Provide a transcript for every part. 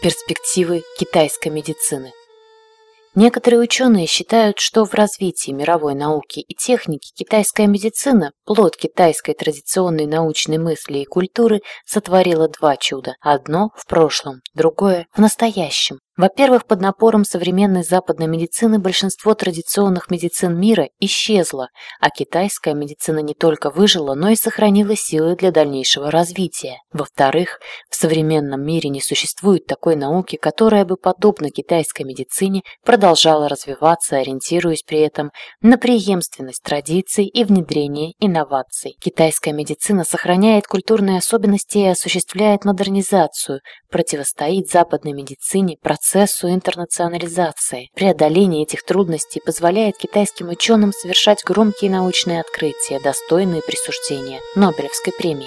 Перспективы китайской медицины. Некоторые ученые считают, что в развитии мировой науки и техники китайская медицина, плод китайской традиционной научной мысли и культуры, сотворила два чуда. Одно в прошлом, другое в настоящем. Во-первых, под напором современной западной медицины большинство традиционных медицин мира исчезло, а китайская медицина не только выжила, но и сохранила силы для дальнейшего развития. Во-вторых, в современном мире не существует такой науки, которая бы, подобно китайской медицине, продолжала развиваться, ориентируясь при этом на преемственность традиций и внедрение инноваций. Китайская медицина сохраняет культурные особенности и осуществляет модернизацию, противостоит западной медицине, процессу интернационализации. Преодоление этих трудностей позволяет китайским ученым совершать громкие научные открытия, достойные присуждения Нобелевской премии.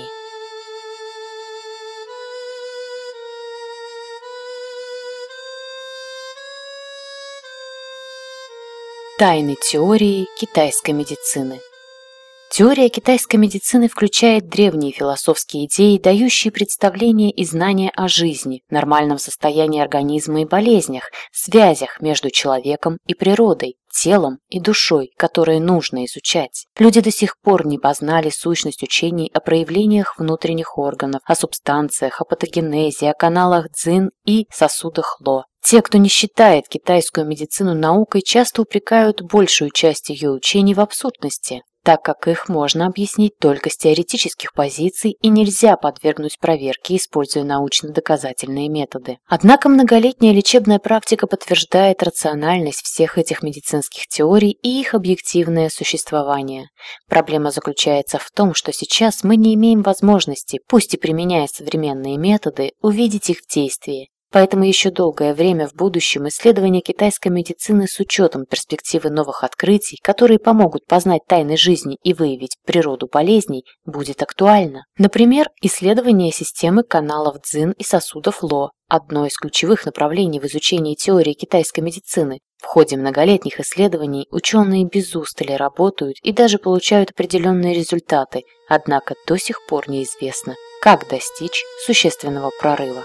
Тайны теории китайской медицины. Теория китайской медицины включает древние философские идеи, дающие представления и знания о жизни, нормальном состоянии организма и болезнях, связях между человеком и природой, телом и душой, которые нужно изучать. Люди до сих пор не познали сущность учений о проявлениях внутренних органов, о субстанциях, о патогенезе, о каналах цзин и сосудах ло. Те, кто не считает китайскую медицину наукой, часто упрекают большую часть ее учений в абсурдности, так как их можно объяснить только с теоретических позиций и нельзя подвергнуть проверке, используя научно-доказательные методы. Однако многолетняя лечебная практика подтверждает рациональность всех этих медицинских теорий и их объективное существование. Проблема заключается в том, что сейчас мы не имеем возможности, пусть и применяя современные методы, увидеть их в действии. Поэтому еще долгое время в будущем исследование китайской медицины с учетом перспективы новых открытий, которые помогут познать тайны жизни и выявить природу болезней, будет актуально. Например, исследование системы каналов цзин и сосудов ло – одно из ключевых направлений в изучении теории китайской медицины. В ходе многолетних исследований ученые без устали работают и даже получают определенные результаты, однако до сих пор неизвестно, как достичь существенного прорыва.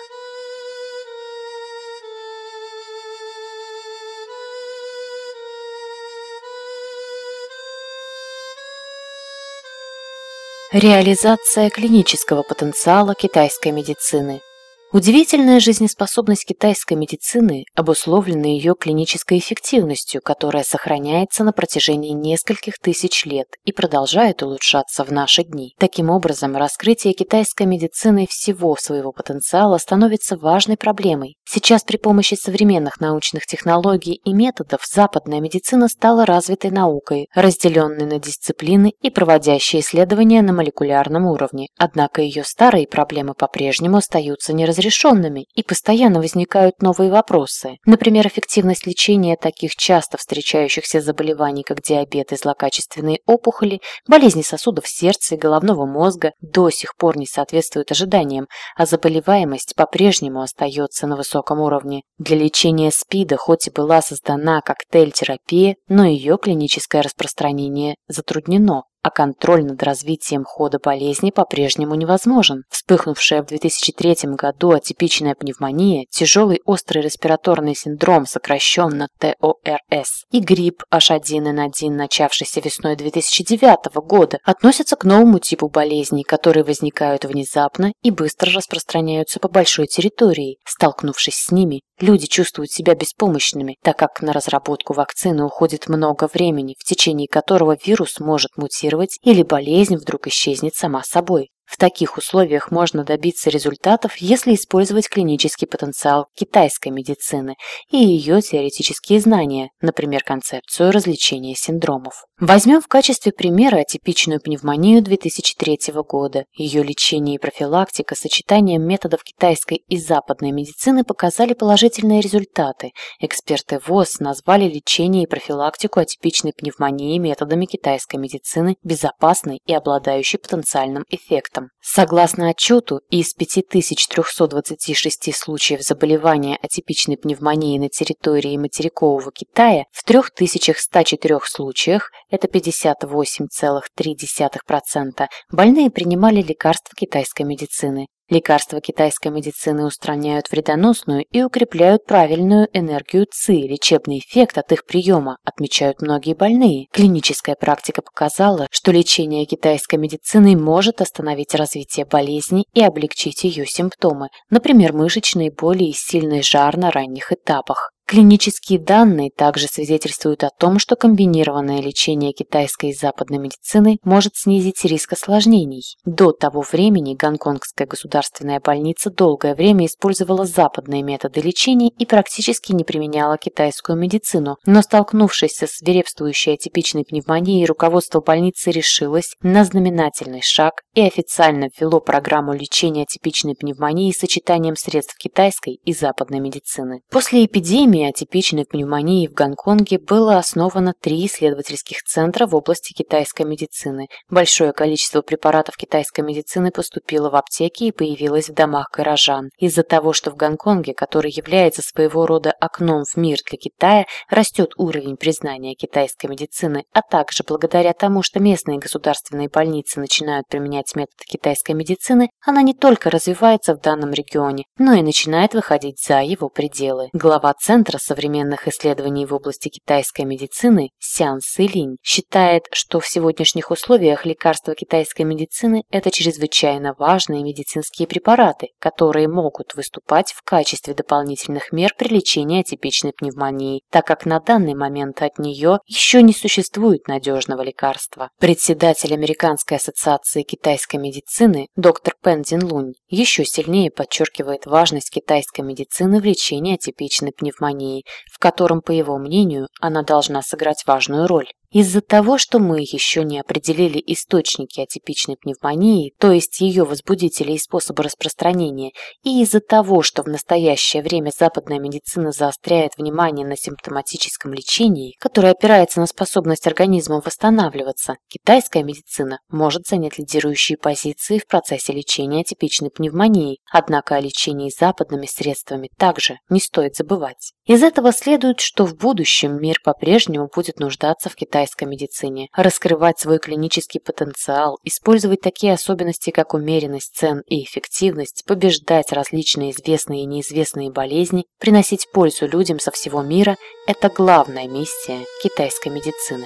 Реализация клинического потенциала китайской медицины. Удивительная жизнеспособность китайской медицины обусловлена ее клинической эффективностью, которая сохраняется на протяжении нескольких тысяч лет и продолжает улучшаться в наши дни. Таким образом, раскрытие китайской медицины всего своего потенциала становится важной проблемой. Сейчас при помощи современных научных технологий и методов западная медицина стала развитой наукой, разделенной на дисциплины и проводящей исследования на молекулярном уровне. Однако ее старые проблемы по-прежнему остаются неразрешенными и постоянно возникают новые вопросы. Например, эффективность лечения таких часто встречающихся заболеваний, как диабет и злокачественные опухоли, болезни сосудов сердца и головного мозга, до сих пор не соответствует ожиданиям, а заболеваемость по-прежнему остается на высоком уровне. Для лечения СПИДа хоть и была создана коктейль-терапия, но ее клиническое распространение затруднено, а контроль над развитием хода болезни по-прежнему невозможен. Вспыхнувшая в 2003 году атипичная пневмония, тяжелый острый респираторный синдром, сокращенно ТОРС, и грипп H1N1, начавшийся весной 2009 года, относятся к новому типу болезней, которые возникают внезапно и быстро распространяются по большой территории. Столкнувшись с ними, люди чувствуют себя беспомощными, так как на разработку вакцины уходит много времени, в течение которого вирус может мутировать или болезнь вдруг исчезнет сама собой. В таких условиях можно добиться результатов, если использовать клинический потенциал китайской медицины и ее теоретические знания, например, концепцию различения синдромов. Возьмем в качестве примера атипичную пневмонию 2003 года. Ее лечение и профилактика сочетанием методов китайской и западной медицины показали положительные результаты. Эксперты ВОЗ назвали лечение и профилактику атипичной пневмонии методами китайской медицины безопасной и обладающей потенциальным эффектом. Согласно отчету, из 5326 случаев заболевания атипичной пневмонией на территории материкового Китая в 3104 случаях, это 58,3%, больные принимали лекарства китайской медицины. Лекарства китайской медицины устраняют вредоносную и укрепляют правильную энергию ЦИ. Лечебный эффект от их приема отмечают многие больные. Клиническая практика показала, что лечение китайской медициной может остановить развитие болезни и облегчить ее симптомы, например, мышечные боли и сильный жар на ранних этапах. Клинические данные также свидетельствуют о том, что комбинированное лечение китайской и западной медицины может снизить риск осложнений. До того времени Гонконгская государственная больница долгое время использовала западные методы лечения и практически не применяла китайскую медицину, но столкнувшись со свирепствующей атипичной пневмонией, руководство больницы решилось на знаменательный шаг и официально ввело программу лечения атипичной пневмонии с сочетанием средств китайской и западной медицины. После эпидемии атипичной пневмонии в Гонконге было основано 3 исследовательских центра в области китайской медицины. Большое количество препаратов китайской медицины поступило в аптеки и появилось в домах горожан. Из-за того, что в Гонконге, который является своего рода окном в мир для Китая, растет уровень признания китайской медицины, а также благодаря тому, что местные государственные больницы начинают применять методы китайской медицины, она не только развивается в данном регионе, но и начинает выходить за его пределы. Глава Центра современных исследований в области китайской медицины Сян Сылинь считает, что в сегодняшних условиях лекарства китайской медицины – это чрезвычайно важные медицинские препараты, которые могут выступать в качестве дополнительных мер при лечении атипичной пневмонии, так как на данный момент от нее еще не существует надежного лекарства. Председатель Американской ассоциации китайской медицины доктор Пен Цзинлунь еще сильнее подчеркивает важность китайской медицины в лечении атипичной пневмонии, в котором, по его мнению, она должна сыграть важную роль. Из-за того, что мы еще не определили источники атипичной пневмонии, то есть ее возбудители и способы распространения, и из-за того, что в настоящее время западная медицина заостряет внимание на симптоматическом лечении, которое опирается на способность организма восстанавливаться, китайская медицина может занять лидирующие позиции в процессе лечения атипичной пневмонии, однако о лечении западными средствами также не стоит забывать. Из этого следует, что в будущем мир по-прежнему будет нуждаться в китайской медицине, раскрывать свой клинический потенциал, использовать такие особенности, как умеренность цен и эффективность, побеждать различные известные и неизвестные болезни, приносить пользу людям со всего мира – это главная миссия китайской медицины.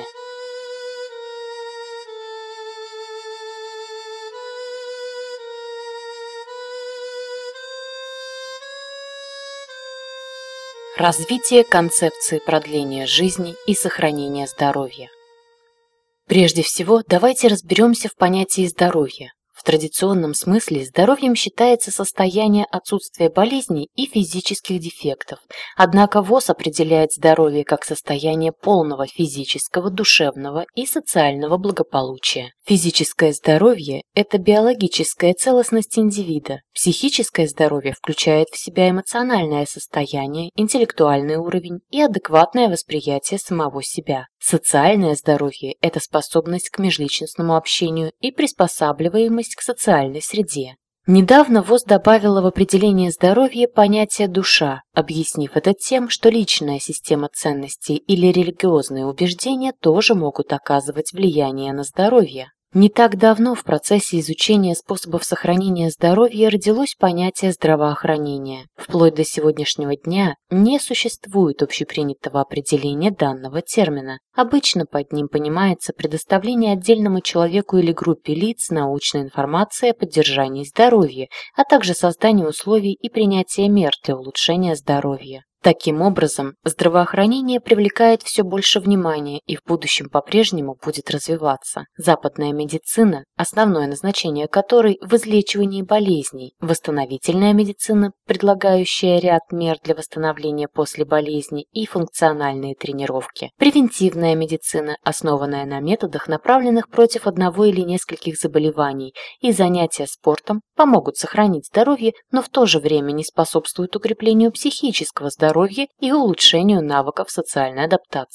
Развитие концепции продления жизни и сохранения здоровья. Прежде всего, давайте разберемся в понятии здоровья. В традиционном смысле здоровьем считается состояние отсутствия болезней и физических дефектов, однако ВОЗ определяет здоровье как состояние полного физического, душевного и социального благополучия. Физическое здоровье – это биологическая целостность индивида. Психическое здоровье включает в себя эмоциональное состояние, интеллектуальный уровень и адекватное восприятие самого себя. Социальное здоровье – это способность к межличностному общению и приспосабливаемость к социальной среде. Недавно ВОЗ добавила в определение здоровья понятие «душа», объяснив это тем, что личная система ценностей или религиозные убеждения тоже могут оказывать влияние на здоровье. Не так давно в процессе изучения способов сохранения здоровья родилось понятие здравоохранения. Вплоть до сегодняшнего дня не существует общепринятого определения данного термина. Обычно под ним понимается предоставление отдельному человеку или группе лиц научной информации о поддержании здоровья, а также создание условий и принятие мер для улучшения здоровья. Таким образом, здравоохранение привлекает все больше внимания и в будущем по-прежнему будет развиваться. Западная медицина, основное назначение которой в излечивании болезней, восстановительная медицина, предлагающая ряд мер для восстановления после болезни и функциональные тренировки, превентивная медицина, основанная на методах, направленных против одного или нескольких заболеваний, и занятия спортом помогут сохранить здоровье, но в то же время не способствуют укреплению психического здоровья и улучшению навыков социальной адаптации.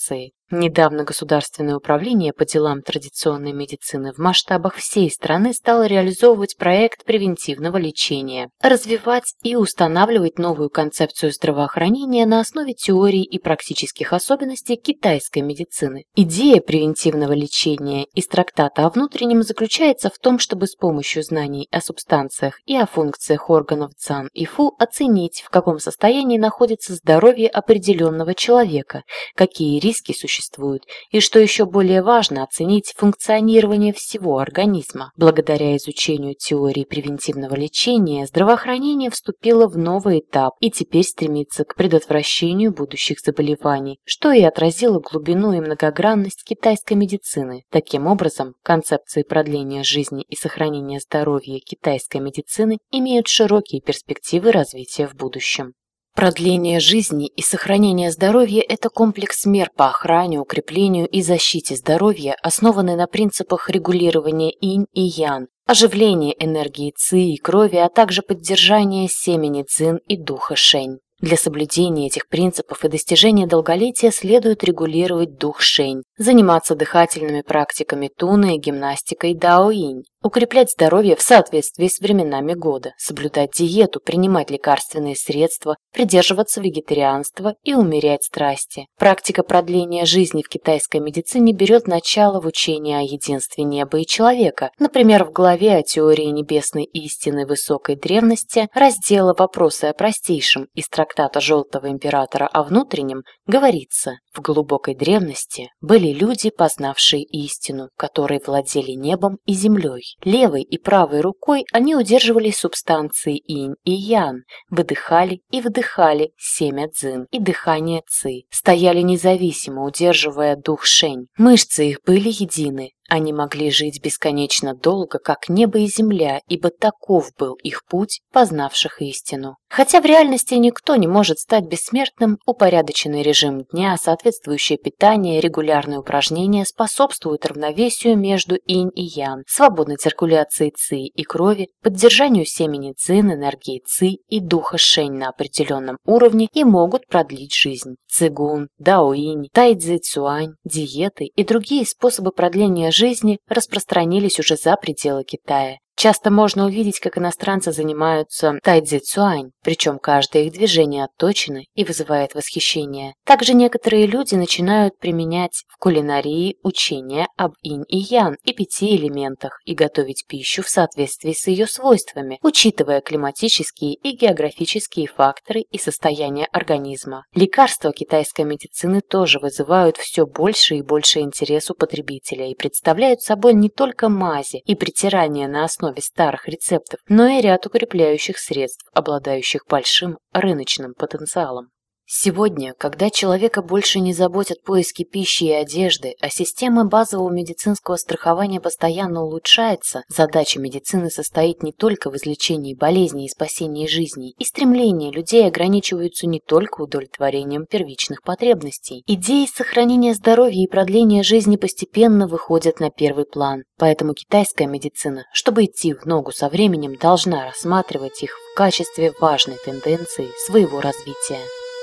Недавно Государственное управление по делам традиционной медицины в масштабах всей страны стало реализовывать проект превентивного лечения, развивать и устанавливать новую концепцию здравоохранения на основе теорий и практических особенностей китайской медицины. Идея превентивного лечения из трактата о внутреннем заключается в том, чтобы с помощью знаний о субстанциях и о функциях органов цан и фу оценить, в каком состоянии находится здоровье определенного человека, какие риски существуют, и, что еще более важно, оценить функционирование всего организма. Благодаря изучению теории превентивного лечения, здравоохранение вступило в новый этап и теперь стремится к предотвращению будущих заболеваний, что и отразило глубину и многогранность китайской медицины. Таким образом, концепции продления жизни и сохранения здоровья китайской медицины имеют широкие перспективы развития в будущем. Продление жизни и сохранение здоровья – это комплекс мер по охране, укреплению и защите здоровья, основанный на принципах регулирования инь и ян, оживления энергии ци и крови, а также поддержания семени цзин и духа шэнь. Для соблюдения этих принципов и достижения долголетия следует регулировать дух шэнь, заниматься дыхательными практиками туна и гимнастикой дао-инь, укреплять здоровье в соответствии с временами года, соблюдать диету, принимать лекарственные средства, придерживаться вегетарианства и умерять страсти. Практика продления жизни в китайской медицине берет начало в учении о единстве неба и человека. Например, в главе о теории небесной истины высокой древности раздела «Вопросы о простейшем» из трактата Желтого императора о внутреннем говорится: в глубокой древности были люди, познавшие истину, которые владели небом и землей. Левой и правой рукой они удерживали субстанции инь и ян, выдыхали и вдыхали семя цзин и дыхание ци, стояли независимо, удерживая дух шэнь. Мышцы их были едины. Они могли жить бесконечно долго, как небо и земля, ибо таков был их путь познавших истину. Хотя в реальности никто не может стать бессмертным, упорядоченный режим дня, соответствующее питание, регулярные упражнения способствуют равновесию между инь и ян, свободной циркуляции ци и крови, поддержанию семени цин, энергии ци и духа шэнь на определенном уровне и могут продлить жизнь. Цигун, даоинь, тайцзи цюань, диеты и другие способы продления жизни распространились уже за пределы Китая. Часто можно увидеть, как иностранцы занимаются тайцзи цюань, причем каждое их движение отточено и вызывает восхищение. Также некоторые люди начинают применять в кулинарии учения об инь и ян и 5 элементах и готовить пищу в соответствии с ее свойствами, учитывая климатические и географические факторы и состояние организма. Лекарства китайской медицины тоже вызывают все больше и больше интерес у потребителя и представляют собой не только мази и притирания на основе старых рецептов, но и ряд укрепляющих средств, обладающих большим рыночным потенциалом. Сегодня, когда человека больше не заботят поиски пищи и одежды, а система базового медицинского страхования постоянно улучшается, задача медицины состоит не только в излечении болезней и спасении жизней, и стремления людей ограничиваются не только удовлетворением первичных потребностей. Идеи сохранения здоровья и продления жизни постепенно выходят на первый план, поэтому китайская медицина, чтобы идти в ногу со временем, должна рассматривать их в качестве важной тенденции своего развития.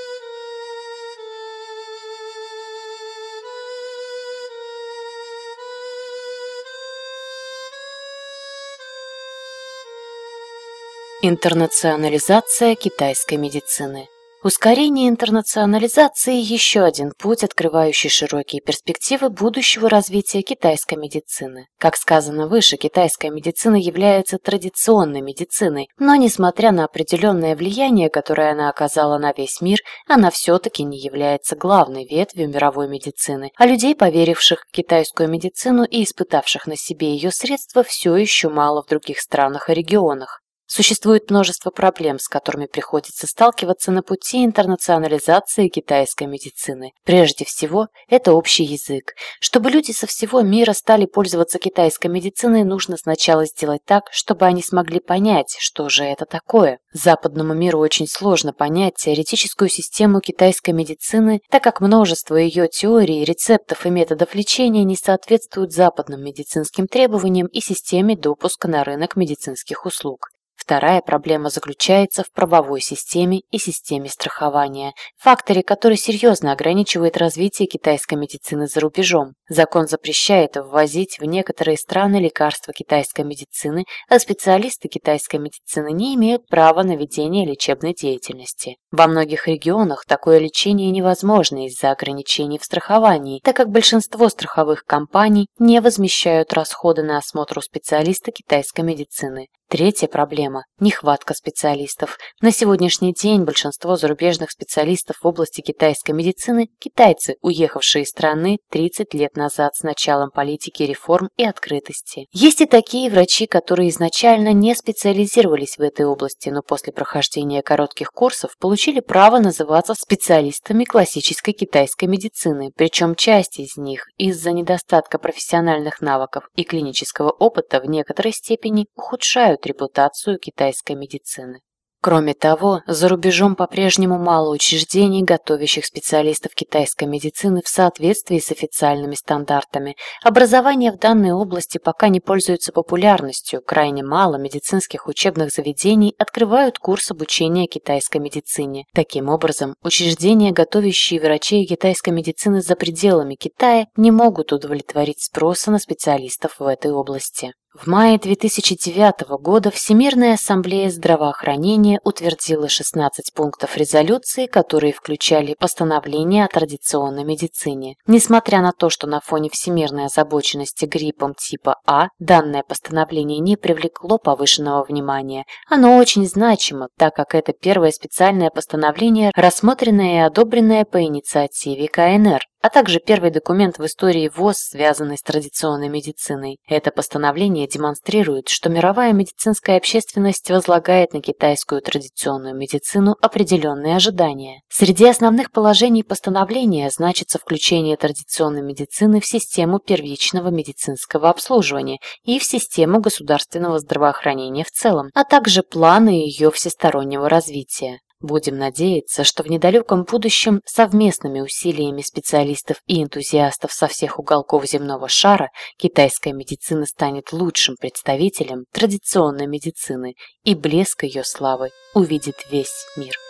Интернационализация китайской медицины. Ускорение интернационализации – еще один путь, открывающий широкие перспективы будущего развития китайской медицины. Как сказано выше, китайская медицина является традиционной медициной, но несмотря на определенное влияние, которое она оказала на весь мир, она все-таки не является главной ветвью мировой медицины, а людей, поверивших в китайскую медицину и испытавших на себе ее средства, все еще мало в других странах и регионах. Существует множество проблем, с которыми приходится сталкиваться на пути интернационализации китайской медицины. Прежде всего, это общий язык. Чтобы люди со всего мира стали пользоваться китайской медициной, нужно сначала сделать так, чтобы они смогли понять, что же это такое. Западному миру очень сложно понять теоретическую систему китайской медицины, так как множество ее теорий, рецептов и методов лечения не соответствуют западным медицинским требованиям и системе допуска на рынок медицинских услуг. Вторая проблема заключается в правовой системе и системе страхования, факторе, который серьезно ограничивает развитие китайской медицины за рубежом. Закон запрещает ввозить в некоторые страны лекарства китайской медицины, а специалисты китайской медицины не имеют права на ведение лечебной деятельности. Во многих регионах такое лечение невозможно из-за ограничений в страховании, так как большинство страховых компаний не возмещают расходы на осмотр у специалиста китайской медицины. Третья проблема – нехватка специалистов. На сегодняшний день большинство зарубежных специалистов в области китайской медицины – китайцы, уехавшие из страны 30 лет назад с началом политики реформ и открытости. Есть и такие врачи, которые изначально не специализировались в этой области, но после прохождения коротких курсов получили право называться специалистами классической китайской медицины, причем часть из них из-за недостатка профессиональных навыков и клинического опыта в некоторой степени ухудшают репутацию китайской медицины. Кроме того, за рубежом по-прежнему мало учреждений, готовящих специалистов китайской медицины в соответствии с официальными стандартами. Образование в данной области пока не пользуется популярностью, крайне мало медицинских учебных заведений открывают курс обучения китайской медицине. Таким образом, учреждения, готовящие врачей китайской медицины за пределами Китая, не могут удовлетворить спроса на специалистов в этой области. В мае 2009 года Всемирная ассамблея здравоохранения утвердила 16 пунктов резолюции, которые включали постановление о традиционной медицине. Несмотря на то, что на фоне всемирной озабоченности гриппом типа А данное постановление не привлекло повышенного внимания, оно очень значимо, так как это первое специальное постановление, рассмотренное и одобренное по инициативе КНР, а также первый документ в истории ВОЗ, связанный с традиционной медициной. Это постановление демонстрирует, что мировая медицинская общественность возлагает на китайскую традиционную медицину определенные ожидания. Среди основных положений постановления значится включение традиционной медицины в систему первичного медицинского обслуживания и в систему государственного здравоохранения в целом, а также планы ее всестороннего развития. Будем надеяться, что в недалеком будущем совместными усилиями специалистов и энтузиастов со всех уголков земного шара китайская медицина станет лучшим представителем традиционной медицины, и блеск ее славы увидит весь мир.